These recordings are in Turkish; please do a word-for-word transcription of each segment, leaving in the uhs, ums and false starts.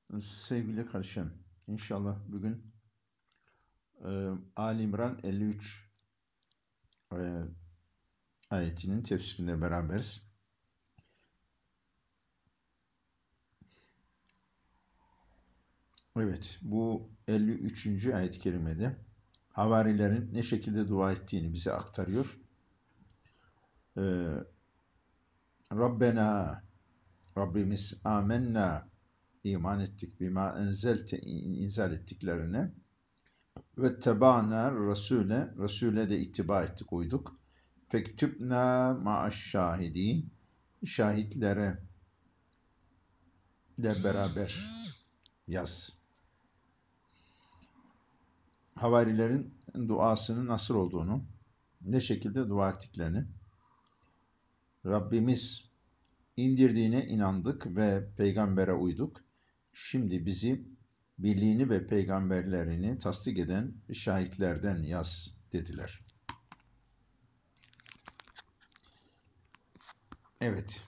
Sevgili kardeşim, inşallah bugün e, Ali İmran elli üç e, ayetinin tefsirinde beraberiz. Evet, bu elli üçüncü ayet-i kerimede havarilerin ne şekilde dua ettiğini bize aktarıyor. E, Rabbena, Rabbimiz amenna, iman ettik bima enzelte, inzal ettiklerine ve tebana Resul'e, Resul'e de ittiba ettik, uyduk. Fektübna ma'aş şahidin, şahitlere de beraber yaz. Havarilerin duasının nasıl olduğunu, ne şekilde dua ettiklerini, Rabbimiz indirdiğine inandık ve peygambere uyduk. Şimdi bizi birliğini ve peygamberlerini tasdik eden şahitlerden yaz dediler. Evet.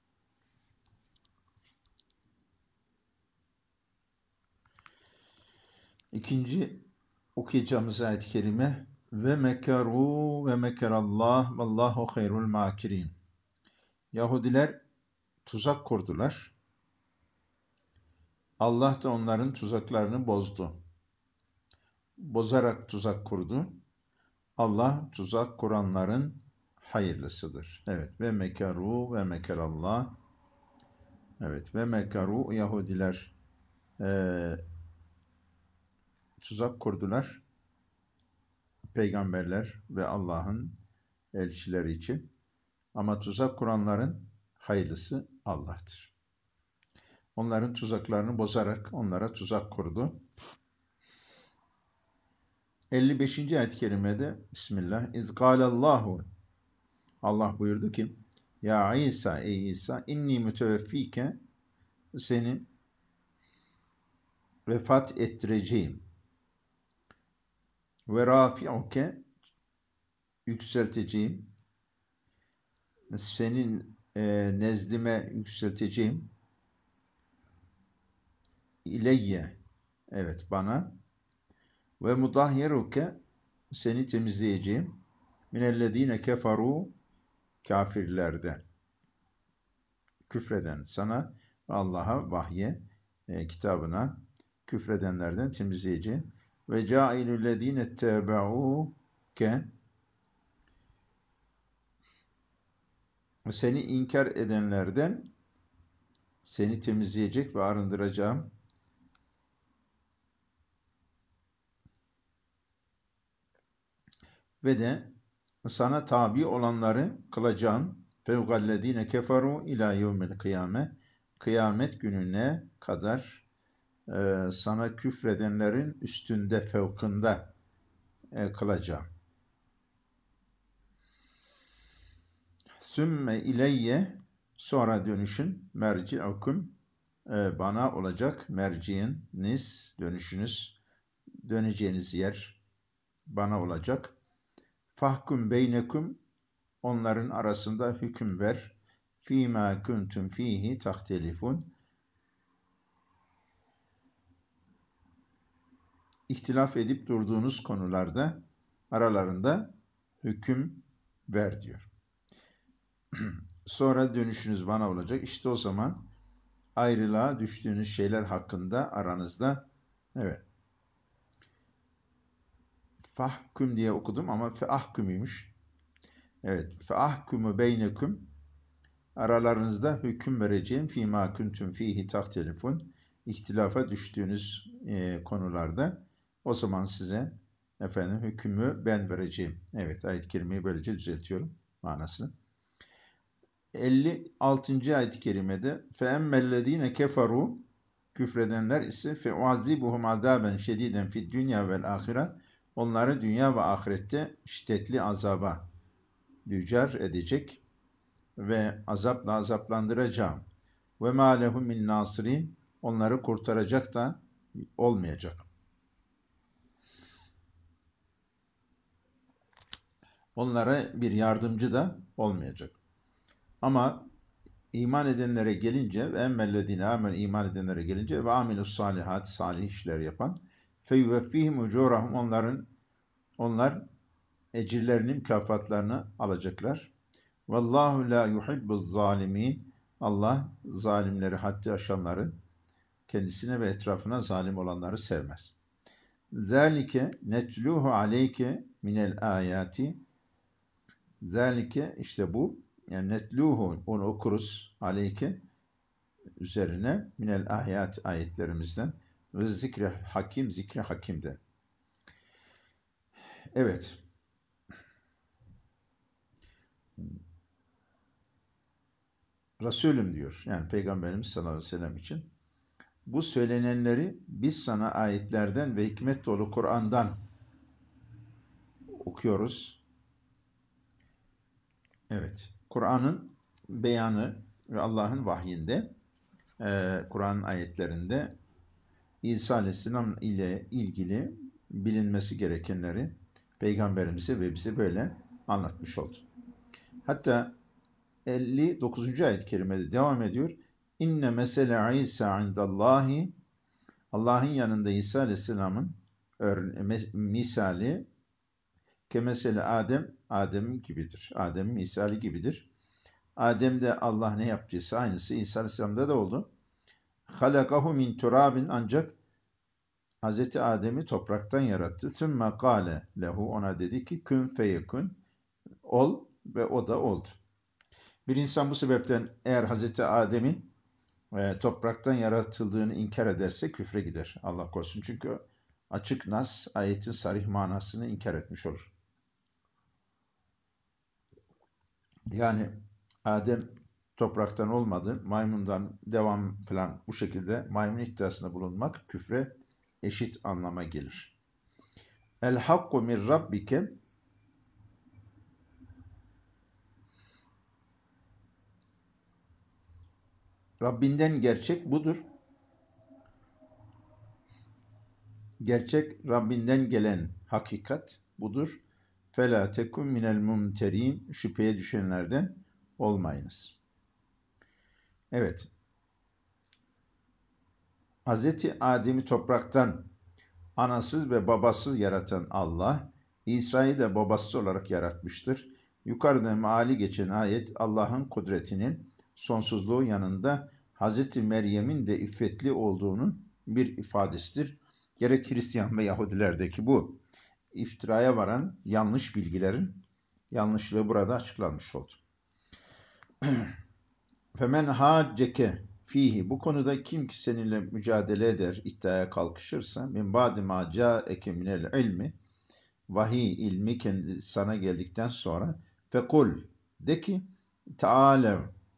İkinci okuyacağımız ayet-i kerime ve mekaru ve mekerallah vallahu hayrul makirin. Yahudiler tuzak kurdular. Allah da onların tuzaklarını bozdu. Bozarak tuzak kurdu. Allah tuzak kuranların hayırlısıdır. Evet, ve mekaru ve mekerallah. Evet, ve mekaru, Yahudiler e, tuzak kurdular. Peygamberler ve Allah'ın elçileri için. Ama tuzak kuranların hayırlısı Allah'tır. Onların tuzaklarını bozarak onlara tuzak kurdu. elli beşinci ayet-i kerimede Bismillah. İzgâlallahu, Allah buyurdu ki Ya İsa, ey İsa, inni müteveffike, seni vefat ettireceğim. Ve rafi'uke, yükselteceğim. Senin e, nezdime yükselteceğim. İleyye, evet bana. Ve mudahhiruke, seni temizleyeceğim. Minellezine keferu, kafirlerden. Küfreden sana ve Allah'a, vahye, e, kitabına küfredenlerden temizleyici. Ve cailüllezine tebauke, seni inkar edenlerden seni temizleyecek ve arındıracağım. Ve de sana tabi olanları kılacağım. Fevgallezine keferu ila yevmil kıyame, kıyamet gününe kadar e, sana küfredenlerin üstünde, fevkında e, kılacağım. Sümme ileyye, sonra dönüşün, merci'ukum, e, bana olacak, merci'iniz, dönüşünüz, döneceğiniz yer bana olacak. Fahkum beynekum, onların arasında hüküm ver. Fîmâ kuntum fîhî tahtelifun, ihtilaf edip durduğunuz konularda aralarında hüküm ver diyor. Sonra dönüşünüz bana olacak. İşte o zaman ayrılığa düştüğünüz şeyler hakkında aranızda, evet, fahkum diye okudum ama feahkumuymuş. Evet, feahkumu beynekum, aralarınızda hüküm vereceğim, fîmâ kuntum fîhî tahtelifun, ihtilafa düştüğünüz e, konularda, o zaman size efendim hükmü ben vereceğim. Evet, ayet-i kerimeyi böylece düzeltiyorum manasını. elli altıncı ayet-i kerimede feemmellezîne keferû, küfredenler ise feuazzibuhum azaben şediden fid dünya vel ahire, onları dünya ve ahirette şiddetli azaba düçar edecek ve azapla azaplandıracağım. Ve mâ lehum min nasirin, onları kurtaracak da olmayacak. Onlara bir yardımcı da olmayacak. Ama iman edenlere gelince ve emmellezine amen iman edenlere gelince ve amilus salihat salih işler yapan feyuveffihim ucurahum onların onlar ecirlerini mükafatlarını alacaklar. Vallahu la yuhibbuz zalimin. Allah zalimleri, haddi aşanları, kendisine ve etrafına zalim olanları sevmez. Zalike netluhu aleyke minel ayati. Zalike işte bu. Yani netluhu onu okuruz aleyke üzerine minel ayat ayetlerimizden ve zikre hakim zikre hakimde. Evet. Resulüm diyor. Yani Peygamberimiz sallallahu aleyhi ve sellem için. Bu söylenenleri biz sana ayetlerden ve hikmet dolu Kur'an'dan okuyoruz. Evet. Kur'an'ın beyanı ve Allah'ın vahyinde, e, Kur'an ayetlerinde İsa Aleyhisselam ile ilgili bilinmesi gerekenleri Peygamberimize ve bize böyle anlatmış oldu. Hatta elli dokuzuncu ayet-i kerimede devam ediyor. İnne mesele İsa indallahi Allah'ın yanında İsa Aleyhisselam'ın misali kemesele Adem, Adem gibidir. Adem'in misali gibidir. Adem'de Allah ne yaptıysa aynısı İsa Aleyhisselam'da da oldu. Halakahu min turabin ancak Hz. Adem'i topraktan yarattı. Sümme kâle lehu ona dedi ki kün feyekün ol ve o da oldu. Bir insan bu sebepten eğer Hz. Adem'in e, topraktan yaratıldığını inkar ederse küfre gider. Allah korusun. Çünkü açık nas ayetin sarih manasını inkar etmiş olur. Yani Adem topraktan olmadı, maymundan devam falan bu şekilde maymun iddiasında bulunmak küfre eşit anlama gelir. El hakku min rabbike Rabbinden gerçek budur. Gerçek Rabbinden gelen hakikat budur. Fela tekun minel mumterin şüpheye düşenlerden olmayınız. Evet. Hazreti Adem'i topraktan anasız ve babasız yaratan Allah, İsa'yı da babasız olarak yaratmıştır. Yukarıda meali geçen ayet Allah'ın kudretinin sonsuzluğu yanında Hazreti Meryem'in de iffetli olduğunun bir ifadesidir. Gerek Hristiyan ve Yahudilerdeki bu iftiraya varan yanlış bilgilerin yanlışlığı burada açıklanmış oldu. Femen hacceke fihi bu konuda kim ki seninle mücadele eder, iddiaya kalkışırsa min ba'di ma ca'eke minel ilmi vahiy ilmi kendi sana geldikten sonra fekul de ki Teala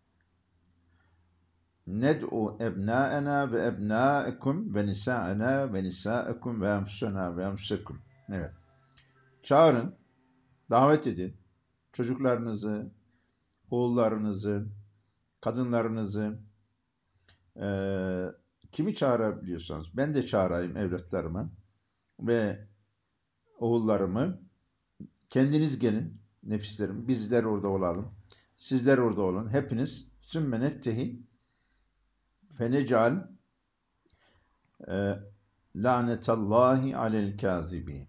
ned'u ebnâena ve ebnâekum ve nisâena ve nisâekum ve emsuna ve emsekum. Evet. Çağırın, davet edin çocuklarınızı, oğullarınızı, kadınlarınızı, e, kimi çağırabiliyorsanız ben de çağırayım evlatlarımı ve oğullarımı. Kendiniz gelin nefislerim, bizler orada olalım. Sizler orada olun. Hepiniz sümme neftehil fenecal e, lanetallahi alel kazibi.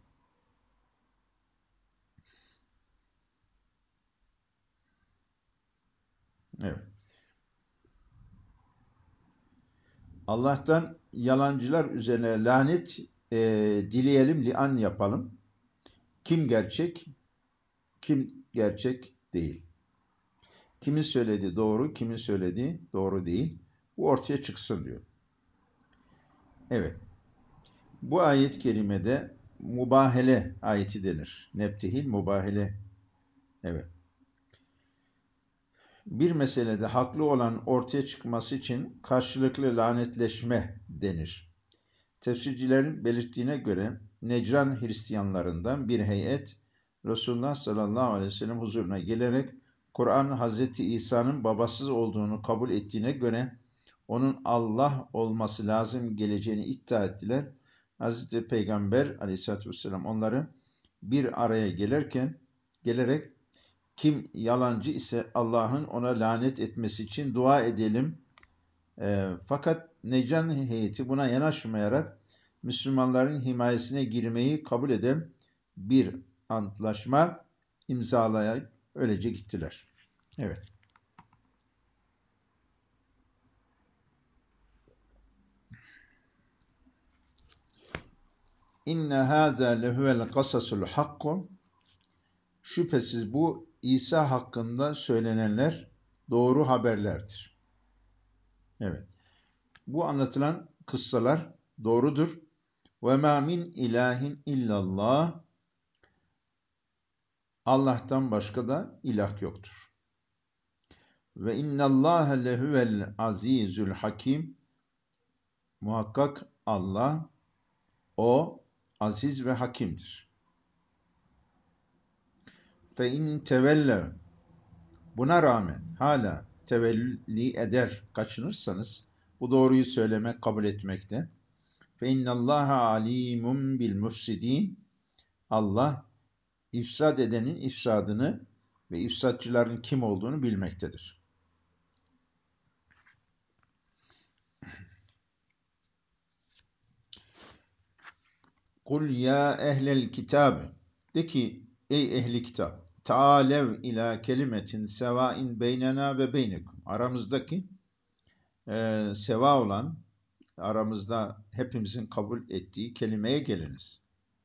Evet. Allah'tan yalancılar üzerine lanet e, dileyelim, lian yapalım. Kim gerçek, kim gerçek değil. Kimin söylediği doğru, kimin söylediği doğru değil. Bu ortaya çıksın diyor. Evet. Bu ayet-i kerimede mubahele ayeti denir. Nebtihil mubahele. Evet. Bir meselede haklı olan ortaya çıkması için karşılıklı lanetleşme denir. Tefsircilerin belirttiğine göre Necran Hristiyanlarından bir heyet Resulullah sallallahu aleyhi ve sellem huzuruna gelerek Kur'an Hazreti İsa'nın babasız olduğunu kabul ettiğine göre onun Allah olması lazım geleceğini iddia ettiler. Hazreti Peygamber aleyhissalatü vesselam onları bir araya gelirken gelerek Kim yalancı ise Allah'ın ona lanet etmesi için dua edelim. E, fakat Necran heyeti buna yanaşmayarak Müslümanların himayesine girmeyi kabul eden bir antlaşma imzalayarak öylece gittiler. Evet. İnne hâzâ lehuvel kasasul hakku. Şüphesiz bu İsa hakkında söylenenler doğru haberlerdir. Evet. Bu anlatılan kıssalar doğrudur. Ve mâ min ilahin illallah. Allah'tan başka da ilah yoktur. Ve innallâhe lehuvel azîzül hakim. Muhakkak Allah, o aziz ve hakimdir. Fe in tevellev. Buna rağmen hala tevelli eder, kaçınırsanız bu doğruyu söylemek, kabul etmekte. Fe innallâhe alîmun bil mufsidîn. Allah ifsad edenin ifsadını ve ifsatçıların kim olduğunu bilmektedir. Kul ya ehlel kitab. De ki ey ehli kitap. Taalev ila kelimetin sevain beynena ve beynekum. Aramızdaki e, seva olan, aramızda hepimizin kabul ettiği kelimeye geliniz.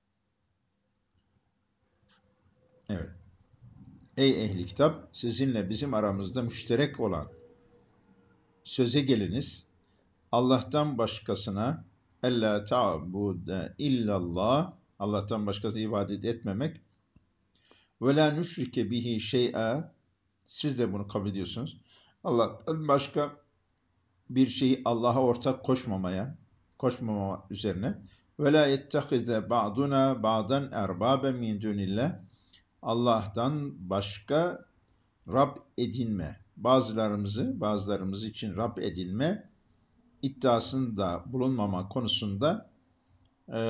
Evet. Ey ehli kitap, sizinle bizim aramızda müşterek olan söze geliniz. Allah'tan başkasına ella ta'bude illallah, Allah'tan başkasına ibadet etmemek ve la nüşrike bihi şey'a, siz de bunu kabul ediyorsunuz. Allah'tan başka bir şeyi Allah'a ortak koşmamaya, koşmamama üzerine ve la yettehize ba'duna ba'dan erbaben min dunillah, Allah'tan başka Rab edinme, bazılarımızı bazılarımız için Rab edinme iddiasında bulunmama konusunda e,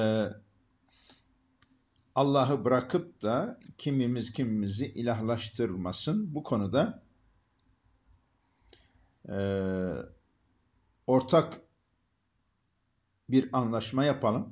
Allah'ı bırakıp da kimimiz kimimizi ilahlaştırmasın. Bu konuda e, ortak bir anlaşma yapalım.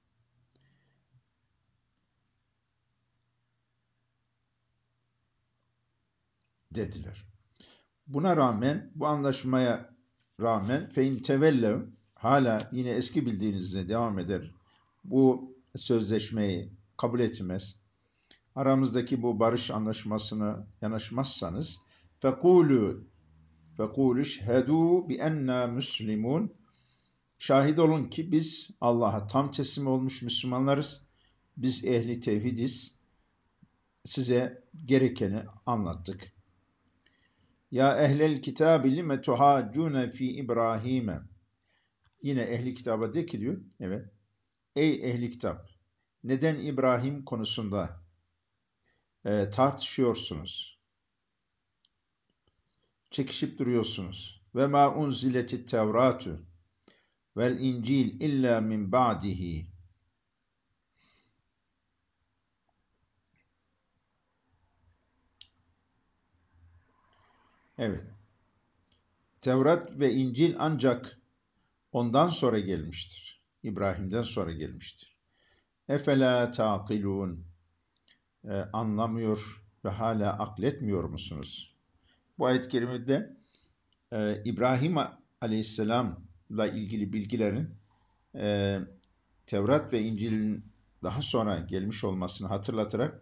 Dediler. Buna rağmen, bu anlaşmaya rağmen fein tevellev, hala yine eski bildiğinizle devam eder. Bu sözleşmeyi kabul etmez. Aramızdaki bu barış anlaşmasına yanaşmazsanız fekulu fekulu şhedû bi enna müslimun, şahit olun ki biz Allah'a tam teslim olmuş Müslümanlarız. Biz ehli tevhidiz. Size gerekeni anlattık. Ya ehlel kitabi lime tuhaccune fi İbrahim'e. Yine ehli kitaba de ki diyor. Evet. Ey ehli kitap. Neden İbrahim konusunda e, tartışıyorsunuz? Çekişip duruyorsunuz. Ve ma unziletit tevratu vel incil illa min ba'dihi. Evet. Tevrat ve İncil ancak ondan sonra gelmiştir. İbrahim'den sonra gelmiştir. Efela taqilun. E, anlamıyor ve hala akletmiyor musunuz? Bu ayet-i kerimede e, İbrahim Aleyhisselam'la ilgili bilgilerin e, Tevrat ve İncil'in daha sonra gelmiş olmasını hatırlatarak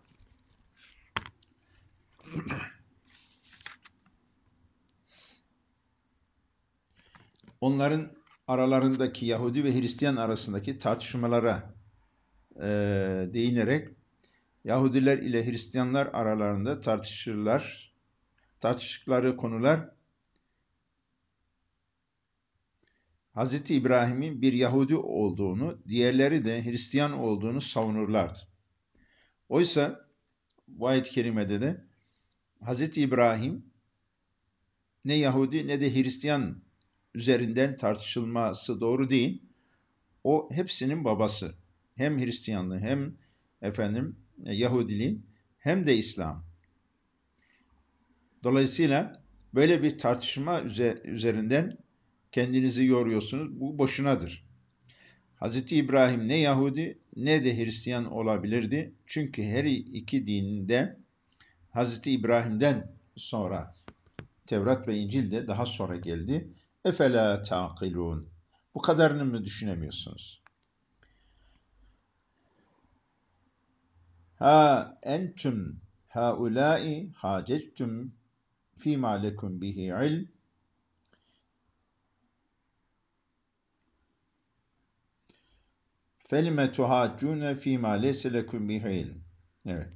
onların aralarındaki Yahudi ve Hristiyan arasındaki tartışmalara e, değinerek Yahudiler ile Hristiyanlar aralarında tartışırlar. Tartıştıkları konular Hazreti İbrahim'in bir Yahudi olduğunu, diğerleri de Hristiyan olduğunu savunurlardı. Oysa bu ayet-i kerimede de Hazreti İbrahim ne Yahudi ne de Hristiyan üzerinden tartışılması doğru değil. O hepsinin babası. Hem Hristiyanlığı hem efendim Yahudiliğin hem de İslam. Dolayısıyla böyle bir tartışma üzerinden kendinizi yoruyorsunuz. Bu boşunadır. Hazreti İbrahim ne Yahudi ne de Hristiyan olabilirdi. Çünkü her iki dinde Hazreti İbrahim'den sonra Tevrat ve İncil de daha sonra geldi. Efela taqilun. Bu kadarını mı düşünemiyorsunuz? Ha entüm haulâi hacettum fîmâ lekum bihi ilm. Felime tuhâccûne fîmâ leyse lekum bihi ilm. Evet.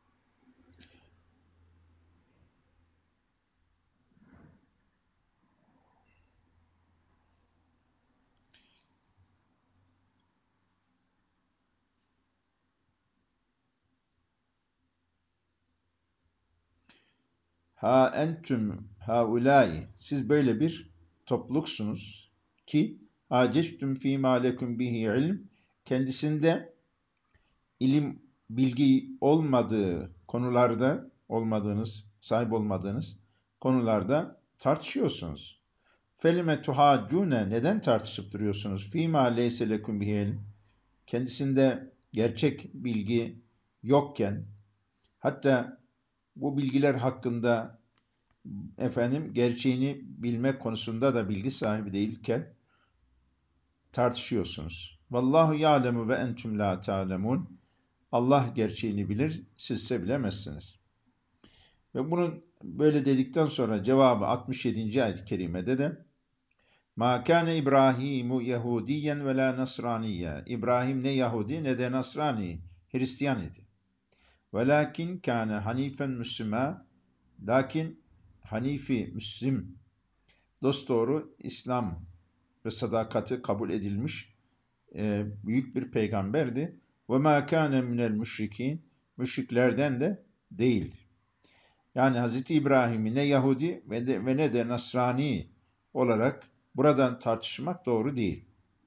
Ha entüm haulâi. Siz böyle bir topluluksunuz ki hacettum fîmâ lekum bihi ilm. Kendisinde ilim, bilgi olmadığı konularda, olmadığınız, sahip olmadığınız konularda tartışıyorsunuz. Felime tuhaccune, neden tartışıp duruyorsunuz? Fîmâ leyse lekum bihi ilm. Kendisinde gerçek bilgi yokken, hatta bu bilgiler hakkında efendim gerçeğini bilme konusunda da bilgi sahibi değilken tartışıyorsunuz. Vallahu ya'lemu ve entüm la ta'lemun. Allah gerçeğini bilir, sizse bilemezsiniz. Ve bunun böyle dedikten sonra cevabı altmış yedinci ayet-i kerimede de Ma kâne İbrahimu Yahudiyen ve la Nasraniyye. İbrahim ne Yahudi ne de Nasrani, Hristiyan idi. Velakin kâne hanifen müslüma. Lakin hanifi, Müslim, dosdoğru İslam ve sadakati kabul edilmiş e, büyük bir peygamberdi. Ve ma kâne minel müşrikîn. Müşriklerden de değildi. Yani Hz. İbrahim'i ne Yahudi ve, de, ve ne de Nasrani olarak buradan tartışmak doğru değil.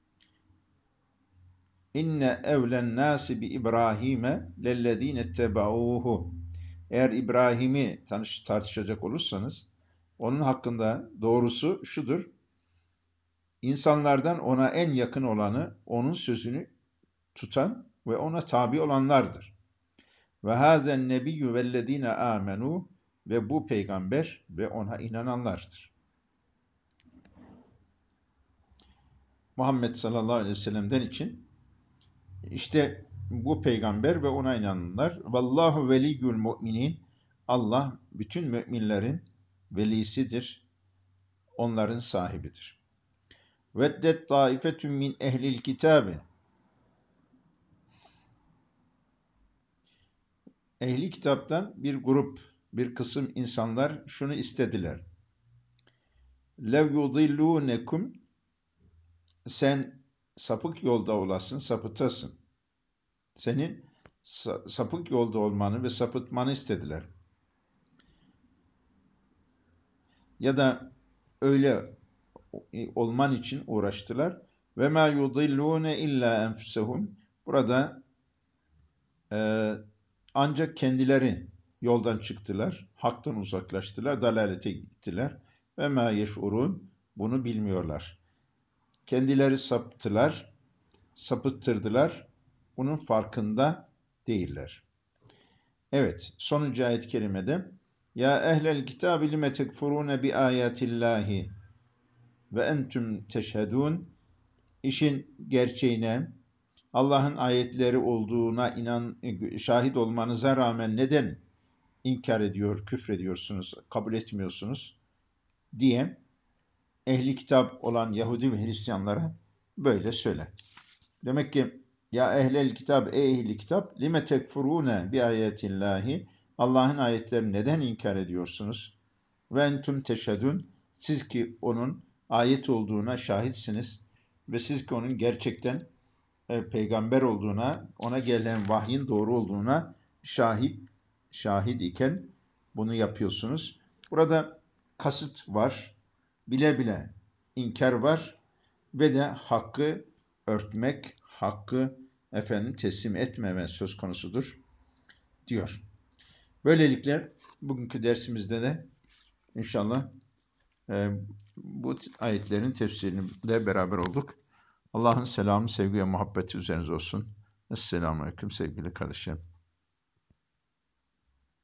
İnne evlen nâsi bi İbrahim'e lellezîne etteba'ûhu. Eğer İbrahim'i tartışacak olursanız, onun hakkında doğrusu şudur: İnsanlardan ona en yakın olanı, onun sözünü tutan ve ona tabi olanlardır. Ve hâzen nebiyyü vellezîne âmenû, ve bu peygamber ve ona inananlardır. Muhammed sallallahu aleyhi ve sellem'den için işte bu peygamber ve ona inananlar. Vallahu veliyyül mu'minin. Allah bütün müminlerin velisidir, onların sahibidir. Veddet taifetun min ehlil kitabe. Ehli kitaptan bir grup, bir kısım insanlar şunu istediler. Lev yudillûnekum, sen sapık yolda olasın, sapıtasın. Senin sapık yolda olmanı ve sapıtmanı istediler. Ya da öyle olman için uğraştılar. Ve ma yudillûne illa enfusehum. Burada e, ancak kendileri yoldan çıktılar, haktan uzaklaştılar, dalalete gittiler. Ve ma yeş'urun, bunu bilmiyorlar. Kendileri saptılar, sapıttırdılar, bunun farkında değiller. Evet, sonuncu ayet-i kerimede Ya ehlel kitabi lime tekfurune bi ayatillahi ve entüm teşhedun. İşin gerçeğine, Allah'ın ayetleri olduğuna inan, şahit olmanıza rağmen neden inkar ediyor, küfrediyorsunuz, kabul etmiyorsunuz diye ehli kitap olan Yahudi ve Hristiyanlara böyle söyle. Demek ki ya ehlel kitap, ey ehli kitap, lime tekfurune bi ayetillahi, Allah'ın ayetlerini neden inkar ediyorsunuz? Ve entüm teşhedun, siz ki onun ayet olduğuna şahitsiniz ve siz ki onun gerçekten e, peygamber olduğuna, ona gelen vahyin doğru olduğuna şahit şahit iken bunu yapıyorsunuz. Burada kasıt var, bile bile inkar var ve de hakkı örtmek, hakkı efendim teslim etmeme söz konusudur diyor. Böylelikle bugünkü dersimizde de İnşallah e, bu ayetlerin tefsirinde beraber olduk. Allah'ın selamı, sevgi ve muhabbeti üzerinize olsun. Esselamu Aleyküm sevgili kardeşlerim.